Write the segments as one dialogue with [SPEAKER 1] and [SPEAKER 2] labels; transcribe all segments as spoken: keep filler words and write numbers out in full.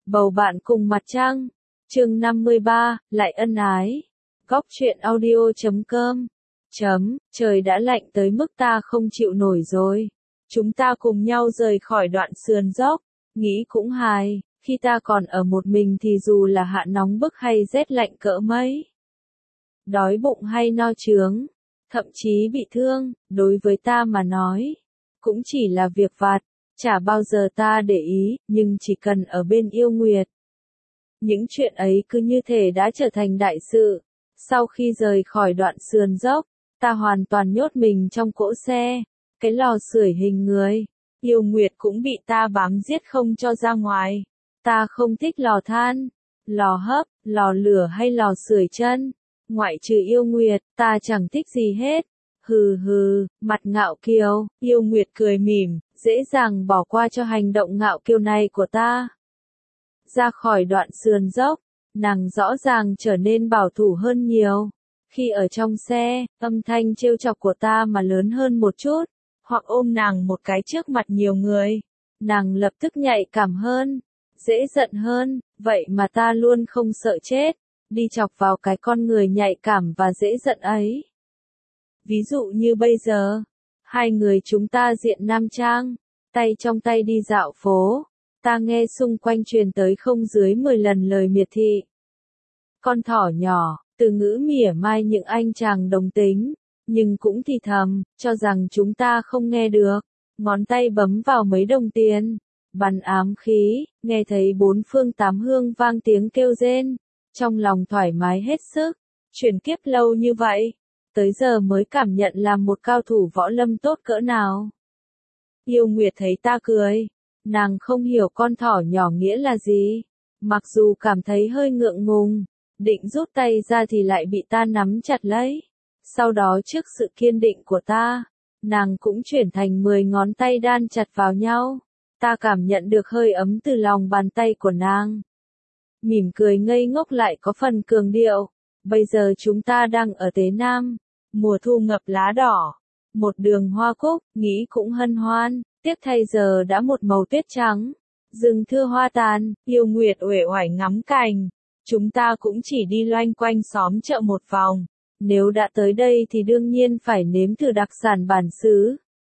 [SPEAKER 1] Bầu bạn cùng mặt trăng. Chương năm mươi ba, lại ân ái. Góc truyện audio chấm com. Chấm, trời đã lạnh tới mức ta không chịu nổi rồi. Chúng ta cùng nhau rời khỏi đoạn sườn dốc. Nghĩ cũng hài, khi ta còn ở một mình thì dù là hạ nóng bức hay rét lạnh cỡ mấy. Đói bụng hay no chướng, thậm chí bị thương, đối với ta mà nói, cũng chỉ là việc vặt. Chả bao giờ ta để ý, nhưng chỉ cần ở bên Yêu Nguyệt. Những chuyện ấy cứ như thể đã trở thành đại sự. Sau khi rời khỏi đoạn sườn dốc, ta hoàn toàn nhốt mình trong cỗ xe, cái lò sưởi hình người. Yêu Nguyệt cũng bị ta bám giết không cho ra ngoài. Ta không thích lò than, lò hấp, lò lửa hay lò sưởi chân. Ngoại trừ Yêu Nguyệt, ta chẳng thích gì hết. Hừ hừ, mặt ngạo kiều, Yêu Nguyệt cười mỉm, dễ dàng bỏ qua cho hành động ngạo kiều này của ta. Ra khỏi đoạn sườn dốc, nàng rõ ràng trở nên bảo thủ hơn nhiều. Khi ở trong xe, âm thanh trêu chọc của ta mà lớn hơn một chút, hoặc ôm nàng một cái trước mặt nhiều người, nàng lập tức nhạy cảm hơn, dễ giận hơn, vậy mà ta luôn không sợ chết, đi chọc vào cái con người nhạy cảm và dễ giận ấy. Ví dụ như bây giờ, hai người chúng ta diện nam trang, tay trong tay đi dạo phố, ta nghe xung quanh truyền tới không dưới mười lần lời miệt thị. Con thỏ nhỏ, từ ngữ mỉa mai những anh chàng đồng tính, nhưng cũng thì thầm, cho rằng chúng ta không nghe được, ngón tay bấm vào mấy đồng tiền, bắn ám khí, nghe thấy bốn phương tám hương vang tiếng kêu rên, trong lòng thoải mái hết sức, chuyển kiếp lâu như vậy. Tới giờ mới cảm nhận là một cao thủ võ lâm tốt cỡ nào. Yêu Nguyệt thấy ta cười, nàng không hiểu con thỏ nhỏ nghĩa là gì, mặc dù cảm thấy hơi ngượng ngùng, định rút tay ra thì lại bị ta nắm chặt lấy. Sau đó trước sự kiên định của ta, nàng cũng chuyển thành mười ngón tay đan chặt vào nhau. Ta cảm nhận được hơi ấm từ lòng bàn tay của nàng. Mỉm cười ngây ngốc lại có phần cường điệu. Bây giờ chúng ta đang ở Tế Nam, mùa thu ngập lá đỏ, một đường hoa cúc, nghĩ cũng hân hoan, tiếc thay giờ đã một màu tuyết trắng. Rừng thưa hoa tàn, Yêu Nguyệt uể oải ngắm cảnh, chúng ta cũng chỉ đi loanh quanh xóm chợ một vòng, nếu đã tới đây thì đương nhiên phải nếm thử đặc sản bản xứ.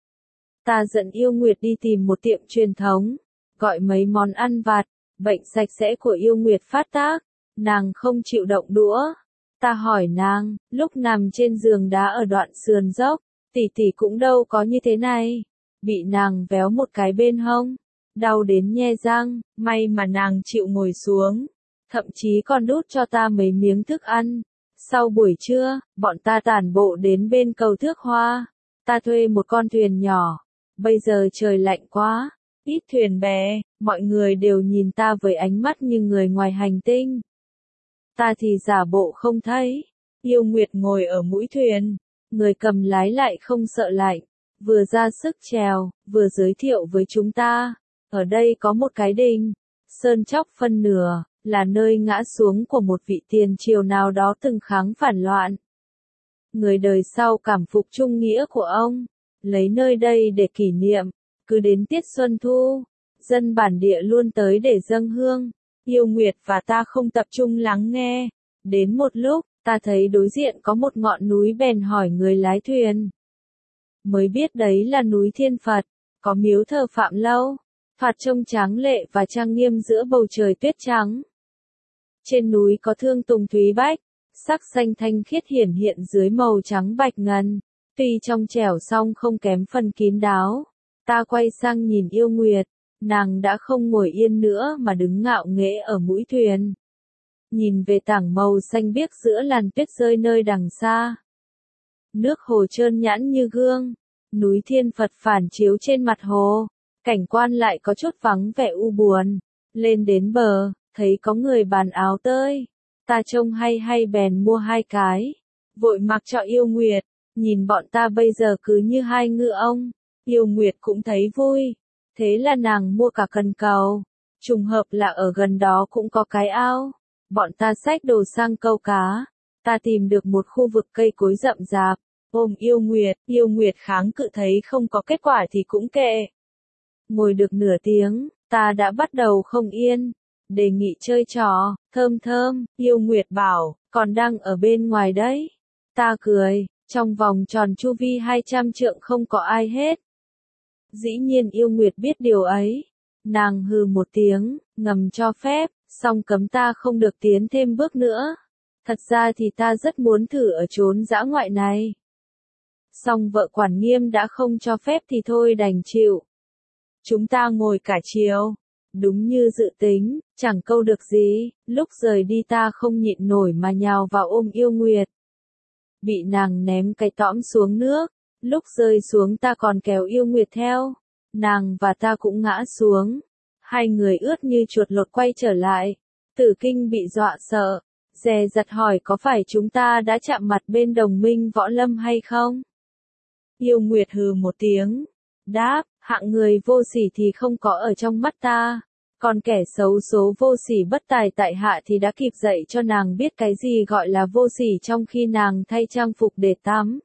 [SPEAKER 1] Ta dẫn Yêu Nguyệt đi tìm một tiệm truyền thống, gọi mấy món ăn vặt, bệnh sạch sẽ của Yêu Nguyệt phát tác, nàng không chịu động đũa. Ta hỏi nàng, lúc nằm trên giường đá ở đoạn sườn dốc, tỷ tỷ cũng đâu có như thế này. Bị nàng véo một cái bên hông, đau đến nhe răng, may mà nàng chịu ngồi xuống, thậm chí còn đút cho ta mấy miếng thức ăn. Sau buổi trưa, bọn ta tản bộ đến bên cầu Thước Hoa, ta thuê một con thuyền nhỏ, bây giờ trời lạnh quá, ít thuyền bè, mọi người đều nhìn ta với ánh mắt như người ngoài hành tinh. Ta thì giả bộ không thấy. Yêu Nguyệt ngồi ở mũi thuyền, người cầm lái lại không sợ lạnh, vừa ra sức chèo, vừa giới thiệu với chúng ta. Ở đây có một cái đình, sơn chóc phân nửa, là nơi ngã xuống của một vị tiền triều nào đó từng kháng phản loạn. Người đời sau cảm phục trung nghĩa của ông, lấy nơi đây để kỷ niệm, cứ đến tiết xuân thu, dân bản địa luôn tới để dâng hương. Yêu Nguyệt và ta không tập trung lắng nghe. Đến một lúc, ta thấy đối diện có một ngọn núi bèn hỏi người lái thuyền. Mới biết đấy là núi Thiên Phật, có miếu thờ Phạm Lâu, Phật trông tráng lệ và trang nghiêm giữa bầu trời tuyết trắng. Trên núi có thương tùng thúy bách, sắc xanh thanh khiết hiển hiện dưới màu trắng bạch ngân, tuy trong trẻo song không kém phần kín đáo. Ta quay sang nhìn Yêu Nguyệt. Nàng đã không ngồi yên nữa mà đứng ngạo nghễ ở mũi thuyền. Nhìn về tảng màu xanh biếc giữa làn tuyết rơi nơi đằng xa. Nước hồ trơn nhẵn như gương, núi Thiên Phật phản chiếu trên mặt hồ, cảnh quan lại có chút vắng vẻ u buồn. Lên đến bờ, thấy có người bán áo tơi. Ta trông hay hay bèn mua hai cái, vội mặc cho Yêu Nguyệt, nhìn bọn ta bây giờ cứ như hai ngư ông. Yêu Nguyệt cũng thấy vui. Thế là nàng mua cả cần cầu, trùng hợp là ở gần đó cũng có cái ao. Bọn ta xách đồ sang câu cá, ta tìm được một khu vực cây cối rậm rạp, ôm Yêu Nguyệt, Yêu Nguyệt kháng cự thấy không có kết quả thì cũng kệ. Ngồi được nửa tiếng, ta đã bắt đầu không yên, đề nghị chơi trò, thơm thơm, yêu Nguyệt bảo, còn đang ở bên ngoài đấy. Ta cười, trong vòng tròn chu vi hai trăm trượng không có ai hết. Dĩ nhiên yêu Nguyệt biết điều ấy. Nàng hừ một tiếng, ngầm cho phép, song cấm ta không được tiến thêm bước nữa. Thật ra thì ta rất muốn thử ở chốn dã ngoại này. Song vợ quản nghiêm đã không cho phép thì thôi đành chịu. Chúng ta ngồi cả chiều. Đúng như dự tính, chẳng câu được gì, lúc rời đi ta không nhịn nổi mà nhào vào ôm yêu Nguyệt. Bị nàng ném cái tõm xuống nước, lúc rơi xuống ta còn kéo yêu Nguyệt theo. Nàng và ta cũng ngã xuống. Hai người ướt như chuột lột quay trở lại. Tử Kinh bị dọa sợ, dè dặt hỏi có phải chúng ta đã chạm mặt bên đồng minh võ lâm hay không? Yêu Nguyệt hừ một tiếng, đáp, hạng người vô sỉ thì không có ở trong mắt ta. Còn kẻ xấu số vô sỉ bất tài tại hạ thì đã kịp dạy cho nàng biết cái gì gọi là vô sỉ trong khi nàng thay trang phục để tắm.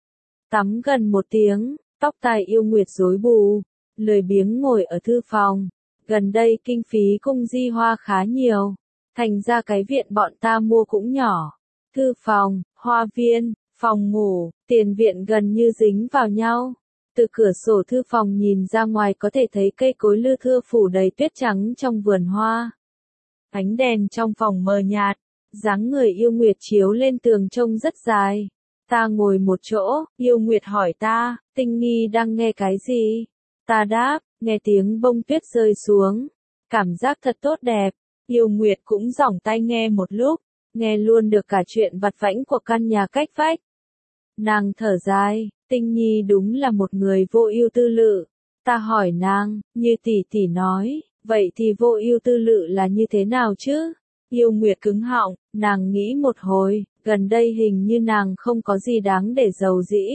[SPEAKER 1] Tắm gần một tiếng, tóc tai yêu Nguyệt rối bù, lười biếng ngồi ở thư phòng. Gần đây kinh phí cung di hoa khá nhiều, thành ra cái viện bọn ta mua cũng nhỏ. Thư phòng, hoa viên, phòng ngủ, tiền viện gần như dính vào nhau. Từ cửa sổ thư phòng nhìn ra ngoài có thể thấy cây cối lưa thưa phủ đầy tuyết trắng trong vườn hoa. Ánh đèn trong phòng mờ nhạt, dáng người yêu Nguyệt chiếu lên tường trông rất dài. Ta ngồi một chỗ, yêu Nguyệt hỏi ta, Tinh Nghi đang nghe cái gì? Ta đáp, nghe tiếng bông tuyết rơi xuống. Cảm giác thật tốt đẹp. Yêu Nguyệt cũng dỏng tai nghe một lúc, nghe luôn được cả chuyện vặt vãnh của căn nhà cách vách. Nàng thở dài, Tinh Nhi đúng là một người vô ưu tư lự. Ta hỏi nàng, như tỷ tỷ nói, vậy thì vô ưu tư lự là như thế nào chứ? Yêu Nguyệt cứng họng, nàng nghĩ một hồi, gần đây hình như nàng không có gì đáng để giàu dĩ.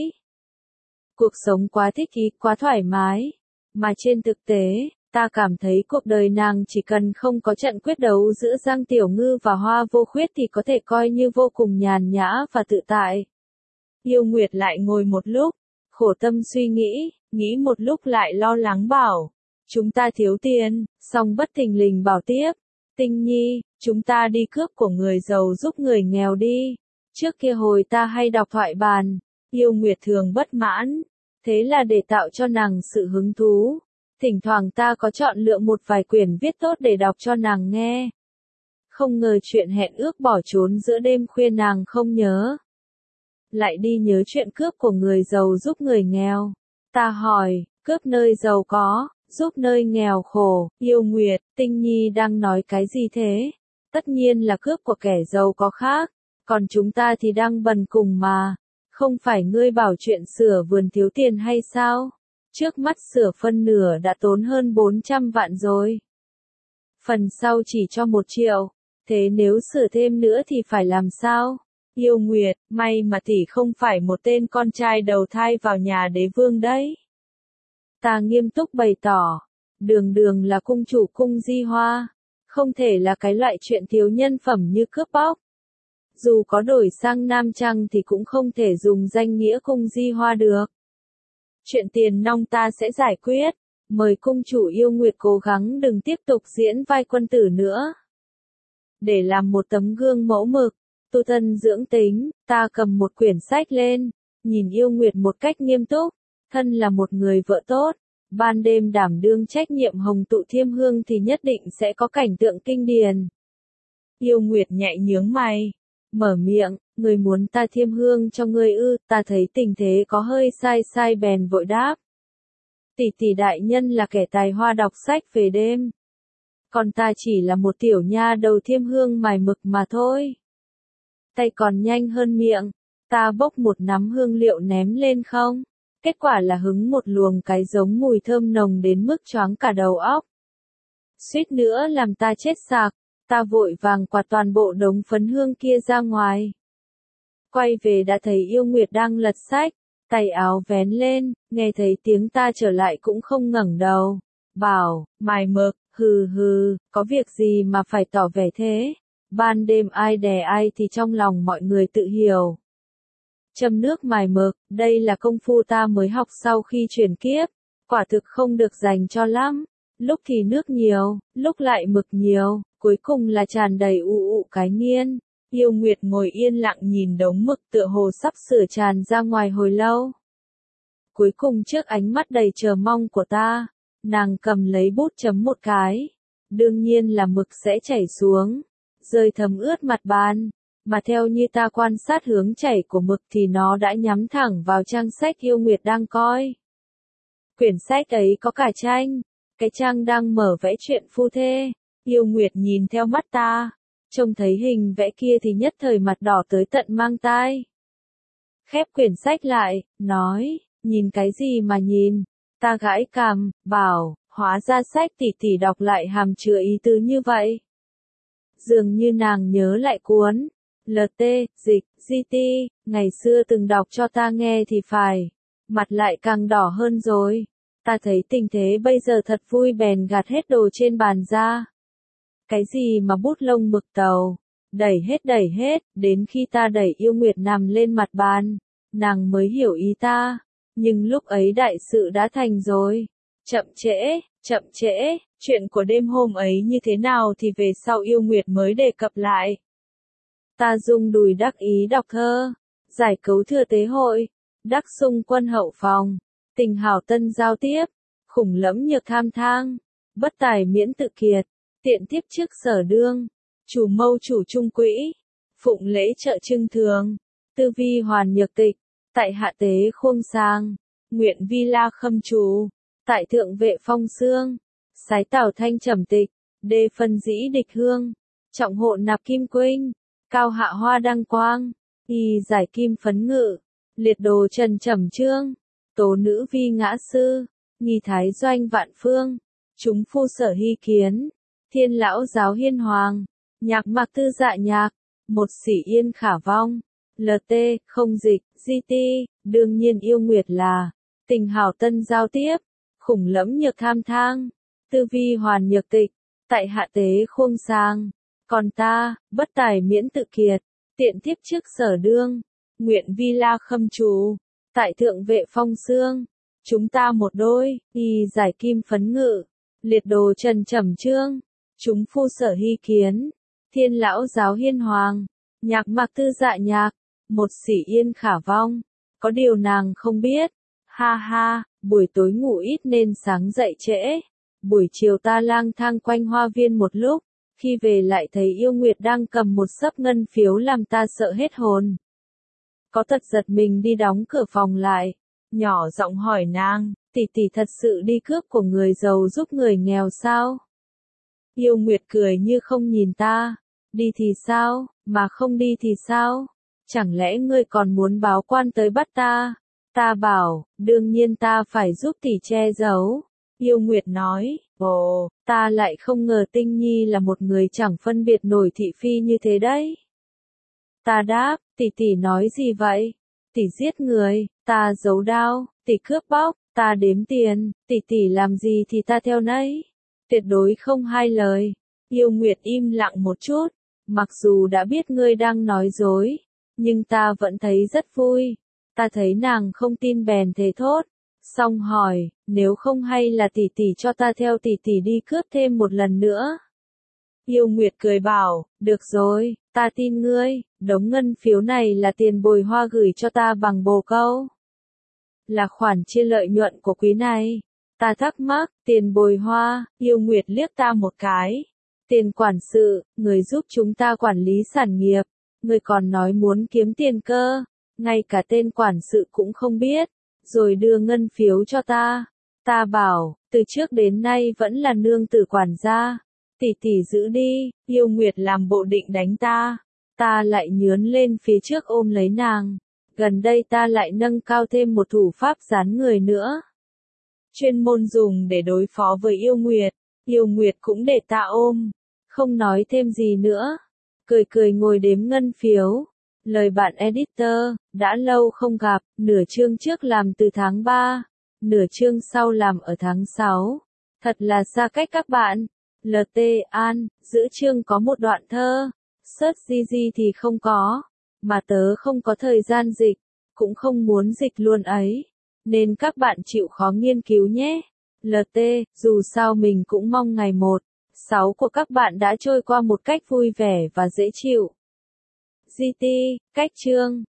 [SPEAKER 1] Cuộc sống quá thích ý, quá thoải mái. Mà trên thực tế, ta cảm thấy cuộc đời nàng chỉ cần không có trận quyết đấu giữa Giang Tiểu Ngư và Hoa Vô Khuyết thì có thể coi như vô cùng nhàn nhã và tự tại. Yêu Nguyệt lại ngồi một lúc, khổ tâm suy nghĩ, nghĩ một lúc lại lo lắng bảo, chúng ta thiếu tiền, song bất thình lình bảo tiếp, Tinh Nhi, chúng ta đi cướp của người giàu giúp người nghèo đi. Trước kia hồi ta hay đọc thoại bàn, Yêu Nguyệt thường bất mãn, thế là để tạo cho nàng sự hứng thú. Thỉnh thoảng ta có chọn lựa một vài quyển viết tốt để đọc cho nàng nghe. Không ngờ chuyện hẹn ước bỏ trốn giữa đêm khuya nàng không nhớ. Lại đi nhớ chuyện cướp của người giàu giúp người nghèo. Ta hỏi, cướp nơi giàu có, giúp nơi nghèo khổ, Yêu Nguyệt, Tinh Nhi đang nói cái gì thế? Tất nhiên là cướp của kẻ giàu có khác, còn chúng ta thì đang bần cùng mà. Không phải ngươi bảo chuyện sửa vườn thiếu tiền hay sao? Trước mắt sửa phân nửa đã tốn hơn bốn trăm vạn rồi. Phần sau chỉ cho một triệu. Thế nếu sửa thêm nữa thì phải làm sao? Yêu Nguyệt, may mà tỷ không phải một tên con trai đầu thai vào nhà đế vương đấy. Ta nghiêm túc bày tỏ. Đường đường là cung chủ cung di hoa. Không thể là cái loại chuyện thiếu nhân phẩm như cướp bóc. Dù có đổi sang Nam Trăng thì cũng không thể dùng danh nghĩa cung di hoa được. Chuyện tiền nong ta sẽ giải quyết. Mời cung chủ Yêu Nguyệt cố gắng đừng tiếp tục diễn vai quân tử nữa. Để làm một tấm gương mẫu mực, tu thân dưỡng tính, ta cầm một quyển sách lên, nhìn Yêu Nguyệt một cách nghiêm túc. Thân là một người vợ tốt, ban đêm đảm đương trách nhiệm hồng tụ thiêm hương thì nhất định sẽ có cảnh tượng kinh điển. Yêu Nguyệt nhạy nhướng mày, mở miệng, người muốn ta thiêm hương cho ngươi ư? Ta thấy tình thế có hơi sai sai bèn vội đáp. Tỷ tỷ đại nhân là kẻ tài hoa đọc sách về đêm. Còn ta chỉ là một tiểu nha đầu thiêm hương mài mực mà thôi. Tay còn nhanh hơn miệng, ta bốc một nắm hương liệu ném lên không. Kết quả là hứng một luồng cái giống mùi thơm nồng đến mức choáng cả đầu óc. Suýt nữa làm ta chết sặc, ta vội vàng quạt toàn bộ đống phấn hương kia ra ngoài. Quay về đã thấy Yêu Nguyệt đang lật sách, tay áo vén lên, nghe thấy tiếng ta trở lại cũng không ngẩng đầu. Bảo, mài mực, hừ hừ, có việc gì mà phải tỏ vẻ thế? Ban đêm ai đè ai thì trong lòng mọi người tự hiểu. Châm nước mài mực, đây là công phu ta mới học sau khi chuyển kiếp, quả thực không được dành cho lắm. Lúc thì nước nhiều, lúc lại mực nhiều, cuối cùng là tràn đầy u u cái nghiên. Yêu Nguyệt ngồi yên lặng nhìn đống mực tựa hồ sắp sửa tràn ra ngoài hồi lâu. Cuối cùng trước ánh mắt đầy chờ mong của ta, nàng cầm lấy bút chấm một cái. Đương nhiên là mực sẽ chảy xuống, rơi thấm ướt mặt bàn. Mà theo như ta quan sát hướng chảy của mực thì nó đã nhắm thẳng vào trang sách Yêu Nguyệt đang coi. Quyển sách ấy có cả tranh, cái trang đang mở vẽ chuyện phu thê. Yêu Nguyệt nhìn theo mắt ta, trông thấy hình vẽ kia thì nhất thời mặt đỏ tới tận mang tai. Khép quyển sách lại, nói, nhìn cái gì mà nhìn, ta gãi cằm, bảo, hóa ra sách tỷ tỷ đọc lại hàm chứa ý tứ như vậy. Dường như nàng nhớ lại cuốn lờ tê, dịch, giê tê, ngày xưa từng đọc cho ta nghe thì phải. Mặt lại càng đỏ hơn rồi. Ta thấy tình thế bây giờ thật vui bèn gạt hết đồ trên bàn ra. Cái gì mà bút lông mực tàu, đẩy hết đẩy hết, đến khi ta đẩy Yêu Nguyệt nằm lên mặt bàn, nàng mới hiểu ý ta. Nhưng lúc ấy đại sự đã thành rồi. Chậm trễ, chậm trễ, chuyện của đêm hôm ấy như thế nào thì về sau Yêu Nguyệt mới đề cập lại. Ta rung đùi đắc ý đọc thơ, giải cấu thừa tế hội, đắc xung quân hậu phòng, tình hảo tân giao tiếp, khủng lẫm nhược tham thang, bất tài miễn tự kiệt, tiện tiếp trước sở đương, chủ mâu chủ trung quỹ, phụng lễ trợ trưng thường, tư vi hoàn nhược tịch, tại hạ tế khuông sang, nguyện vi la khâm chủ, tại thượng vệ phong xương, sái tảo thanh trầm tịch, đê phân dĩ địch hương, trọng hộ nạp kim quynh, cao hạ hoa đăng quang, y giải kim phấn ngự, liệt đồ trần trầm trương, tố nữ vi ngã sư, nghi thái doanh vạn phương, chúng phu sở hy kiến, thiên lão giáo hiên hoàng, nhạc mạc tư dạ nhạc, một sỉ yên khả vong, lờ tê, không dịch, giê tê, đương nhiên Yêu Nguyệt là, tình hảo tân giao tiếp, khủng lẫm nhược tham thang, tư vi hoàn nhược tịch, tại hạ tế khuông sang, còn ta, bất tài miễn tự kiệt, tiện tiếp trước sở đương, nguyện vi la khâm chủ, tại thượng vệ phong xương, chúng ta một đôi, y giải kim phấn ngự, liệt đồ trần trầm trương, chúng phu sở hy kiến, thiên lão giáo hiên hoàng, nhạc mạc tư dạ nhạc, một sỉ yên khả vong, có điều nàng không biết, ha ha, buổi tối ngủ ít nên sáng dậy trễ, buổi chiều ta lang thang quanh hoa viên một lúc, khi về lại thấy Yêu Nguyệt đang cầm một xấp ngân phiếu làm ta sợ hết hồn. Có tật giật mình đi đóng cửa phòng lại, nhỏ giọng hỏi nàng, tỷ tỷ thật sự đi cướp của người giàu giúp người nghèo sao? Yêu Nguyệt cười như không nhìn ta, đi thì sao, mà không đi thì sao? Chẳng lẽ ngươi còn muốn báo quan tới bắt ta? Ta bảo, đương nhiên ta phải giúp tỷ che giấu. Yêu Nguyệt nói, ồ, ta lại không ngờ Tinh Nhi là một người chẳng phân biệt nổi thị phi như thế đấy. Ta đáp, tỷ tỷ nói gì vậy? Tỷ giết người, ta giấu đao, tỷ cướp bóc, ta đếm tiền, tỷ tỷ làm gì thì ta theo nấy. Tuyệt đối không hai lời. Yêu Nguyệt im lặng một chút, mặc dù đã biết ngươi đang nói dối, nhưng ta vẫn thấy rất vui. Ta thấy nàng không tin bèn thế thốt. Xong hỏi, nếu không hay là tỷ tỷ cho ta theo tỷ tỷ đi cướp thêm một lần nữa. Yêu Nguyệt cười bảo, được rồi, ta tin ngươi, đống ngân phiếu này là tiền bồi hoa gửi cho ta bằng bồ câu. Là khoản chia lợi nhuận của quý này. Ta thắc mắc, tiền bồi hoa, Yêu Nguyệt liếc ta một cái. Tiền quản sự, người giúp chúng ta quản lý sản nghiệp, người còn nói muốn kiếm tiền cơ, ngay cả tên quản sự cũng không biết, rồi đưa ngân phiếu cho ta. Ta bảo, từ trước đến nay vẫn là nương tử quản gia, tỷ tỷ giữ đi. Yêu Nguyệt làm bộ định đánh ta, ta lại nhướn lên phía trước ôm lấy nàng. Gần đây ta lại nâng cao thêm một thủ pháp dán người nữa, chuyên môn dùng để đối phó với Yêu Nguyệt. Yêu Nguyệt cũng để ta ôm, không nói thêm gì nữa, cười cười ngồi đếm ngân phiếu. Lời bạn editor, đã lâu không gặp, nửa chương trước làm từ tháng ba, nửa chương sau làm ở tháng sáu. Thật là xa cách các bạn. lờ tê An, giữa chương có một đoạn thơ, search gi gi thì không có, mà tớ không có thời gian dịch, cũng không muốn dịch luôn ấy, nên các bạn chịu khó nghiên cứu nhé. lờ tê, dù sao mình cũng mong ngày một, sáu của các bạn đã trôi qua một cách vui vẻ và dễ chịu. giê tê, cách chương